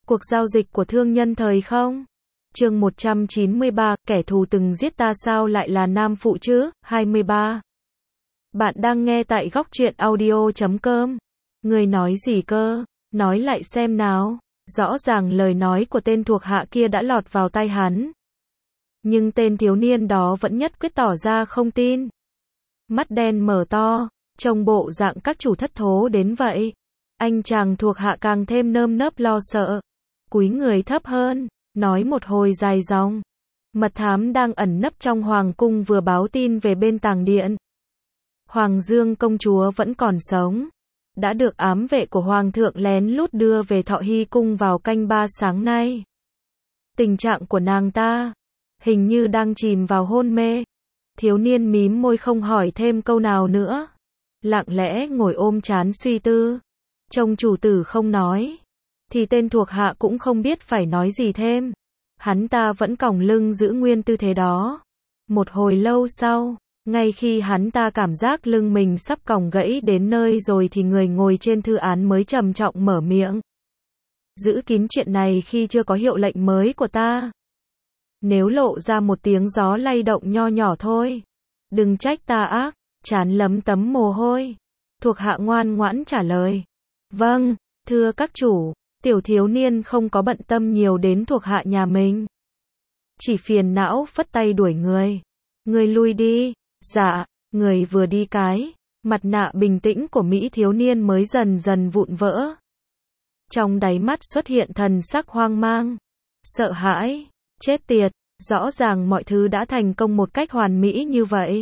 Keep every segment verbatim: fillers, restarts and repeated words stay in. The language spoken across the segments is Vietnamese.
Cuộc giao dịch của thương nhân thời không? Chương một trăm chín mươi ba, kẻ thù từng giết ta sao lại là nam phụ chứ? hai mươi ba. Bạn đang nghe tại góc truyện audio chấm com. Người nói gì cơ? Nói lại xem nào. Rõ ràng lời nói của tên thuộc hạ kia đã lọt vào tai hắn. Nhưng tên thiếu niên đó vẫn nhất quyết tỏ ra không tin. Mắt đen mở to, trông bộ dạng các chủ thất thố đến vậy. Anh chàng thuộc hạ càng thêm nơm nớp lo sợ. Cúi người thấp hơn, nói một hồi dài dòng. Mật thám đang ẩn nấp trong hoàng cung vừa báo tin về bên tàng điện. Hoàng Dương công chúa vẫn còn sống. Đã được ám vệ của hoàng thượng lén lút đưa về Thọ Hy cung vào canh ba sáng nay. Tình trạng của nàng ta hình như đang chìm vào hôn mê. Thiếu niên mím môi không hỏi thêm câu nào nữa. Lặng lẽ ngồi ôm trán suy tư. Trông chủ tử không nói, thì tên thuộc hạ cũng không biết phải nói gì thêm. Hắn ta vẫn còng lưng giữ nguyên tư thế đó. Một hồi lâu sau, ngay khi hắn ta cảm giác lưng mình sắp còng gãy đến nơi rồi thì người ngồi trên thư án mới trầm trọng mở miệng. Giữ kín chuyện này khi chưa có hiệu lệnh mới của ta. Nếu lộ ra một tiếng gió lay động nho nhỏ thôi, đừng trách ta ác. Trán lấm tấm mồ hôi. Thuộc hạ ngoan ngoãn trả lời. Vâng, thưa các chủ. Tiểu thiếu niên không có bận tâm nhiều đến thuộc hạ nhà mình. Chỉ phiền não phất tay đuổi người. Người lui đi. Dạ, người vừa đi cái. Mặt nạ bình tĩnh của Mỹ thiếu niên mới dần dần vụn vỡ. Trong đáy mắt xuất hiện thần sắc hoang mang. Sợ hãi. Chết tiệt. Rõ ràng mọi thứ đã thành công một cách hoàn mỹ như vậy.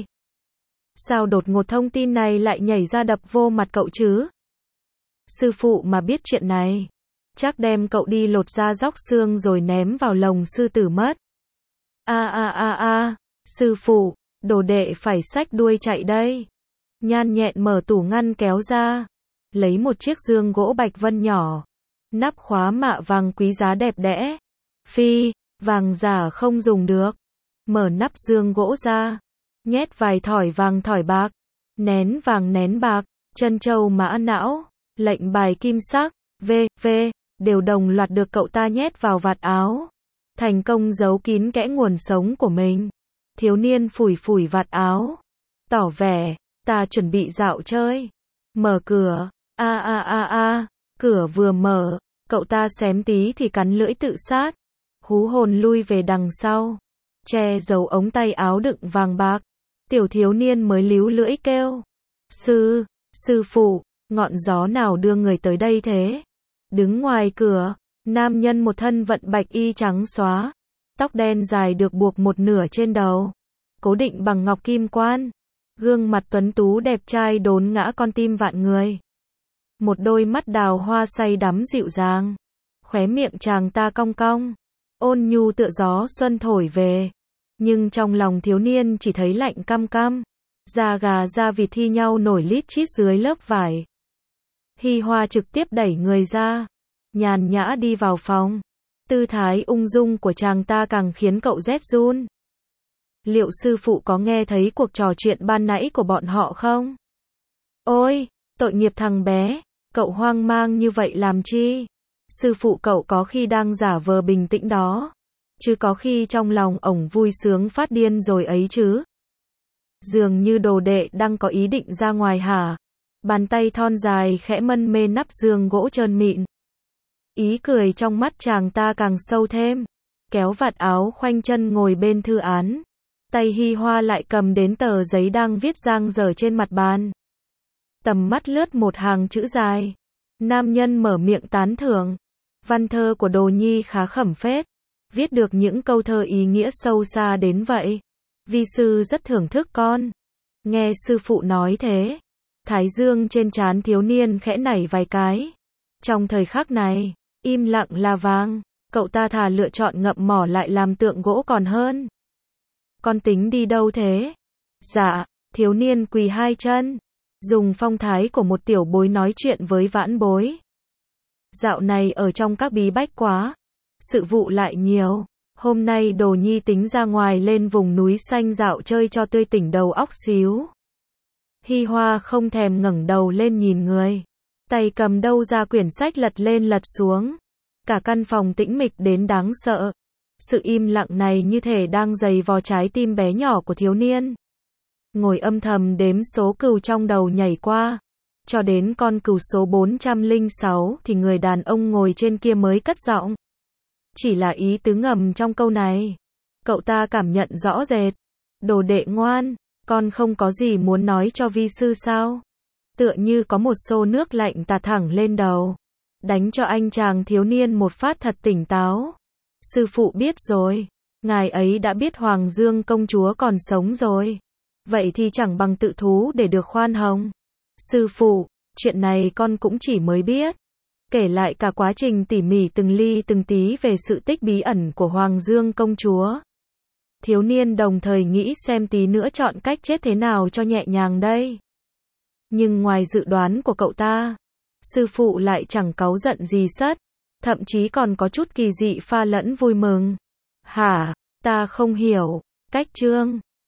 Sao đột ngột thông tin này lại nhảy ra đập vô mặt cậu chứ? Sư phụ mà biết chuyện này, chắc đem cậu đi lột da róc xương rồi ném vào lồng sư tử mất. A a a a, sư phụ, đồ đệ phải xách đuôi chạy đây. Nhan nhẹn mở tủ ngăn kéo ra, lấy một chiếc dương gỗ bạch vân nhỏ, nắp khóa mạ vàng quý giá đẹp đẽ. Phi, vàng giả không dùng được. Mở nắp dương gỗ ra, nhét vài thỏi vàng thỏi bạc, nén vàng nén bạc, chân châu mã não, lệnh bài kim sắc, v, v, đều đồng loạt được cậu ta nhét vào vạt áo. Thành công giấu kín kẽ nguồn sống của mình. Thiếu niên phủi phủi vạt áo, tỏ vẻ, ta chuẩn bị dạo chơi. Mở cửa, a a a a, cửa vừa mở, cậu ta xém tí thì cắn lưỡi tự sát. Hú hồn lui về đằng sau, che giấu ống tay áo đựng vàng bạc. Tiểu thiếu niên mới líu lưỡi kêu. Sư, sư phụ, ngọn gió nào đưa người tới đây thế? Đứng ngoài cửa, nam nhân một thân vận bạch y trắng xóa. Tóc đen dài được buộc một nửa trên đầu. Cố định bằng ngọc kim quan. Gương mặt tuấn tú đẹp trai đốn ngã con tim vạn người. Một đôi mắt đào hoa say đắm dịu dàng. Khóe miệng chàng ta cong cong. Ôn nhu tựa gió xuân thổi về. Nhưng trong lòng thiếu niên chỉ thấy lạnh căm căm. Da gà da vịt thi nhau nổi lít chít dưới lớp vải. Hi Hoa trực tiếp đẩy người ra. Nhàn nhã đi vào phòng. Tư thái ung dung của chàng ta càng khiến cậu rét run. Liệu sư phụ có nghe thấy cuộc trò chuyện ban nãy của bọn họ không? Ôi, tội nghiệp thằng bé. Cậu hoang mang như vậy làm chi? Sư phụ cậu có khi đang giả vờ bình tĩnh đó. Chứ có khi trong lòng ổng vui sướng phát điên rồi ấy chứ. Dường như đồ đệ đang có ý định ra ngoài hả? Bàn tay thon dài khẽ mân mê nắp giường gỗ trơn mịn. Ý cười trong mắt chàng ta càng sâu thêm. Kéo vạt áo khoanh chân ngồi bên thư án. Tay Hi Hoa lại cầm đến tờ giấy đang viết dang dở trên mặt bàn. Tầm mắt lướt một hàng chữ dài. Nam nhân mở miệng tán thưởng. Văn thơ của Đồ Nhi khá khẩm phết. Viết được những câu thơ ý nghĩa sâu xa đến vậy. Vi sư rất thưởng thức con. Nghe sư phụ nói thế. Thái dương trên trán thiếu niên khẽ nảy vài cái. Trong thời khắc này, im lặng là vàng. Cậu ta thà lựa chọn ngậm mỏ lại làm tượng gỗ còn hơn. Con tính đi đâu thế? Dạ, thiếu niên quỳ hai chân. Dùng phong thái của một tiểu bối nói chuyện với vãn bối. Dạo này ở trong các bí bách quá. Sự vụ lại nhiều. Hôm nay Đồ Nhi tính ra ngoài lên vùng núi xanh dạo chơi cho tươi tỉnh đầu óc xíu. Hi Hoa không thèm ngẩng đầu lên nhìn người. Tay cầm đâu ra quyển sách lật lên lật xuống. Cả căn phòng tĩnh mịch đến đáng sợ. Sự im lặng này như thể đang giày vò trái tim bé nhỏ của thiếu niên. Ngồi âm thầm đếm số cừu trong đầu nhảy qua. Cho đến con cừu số bốn trăm lẻ sáu thì người đàn ông ngồi trên kia mới cất giọng. Chỉ là ý tứ ngầm trong câu này. Cậu ta cảm nhận rõ rệt. Đồ đệ ngoan, con không có gì muốn nói cho vi sư sao? Tựa như có một xô nước lạnh tạt thẳng lên đầu. Đánh cho anh chàng thiếu niên một phát thật tỉnh táo. Sư phụ biết rồi. Ngài ấy đã biết Hoàng Dương công chúa còn sống rồi. Vậy thì chẳng bằng tự thú để được khoan hồng. Sư phụ, chuyện này con cũng chỉ mới biết. Kể lại cả quá trình tỉ mỉ từng ly từng tí về sự tích bí ẩn của Hoàng Dương công chúa. Thiếu niên đồng thời nghĩ xem tí nữa chọn cách chết thế nào cho nhẹ nhàng đây. Nhưng ngoài dự đoán của cậu ta, sư phụ lại chẳng cáu giận gì sất, thậm chí còn có chút kỳ dị pha lẫn vui mừng. Hả, ta không hiểu, cách chương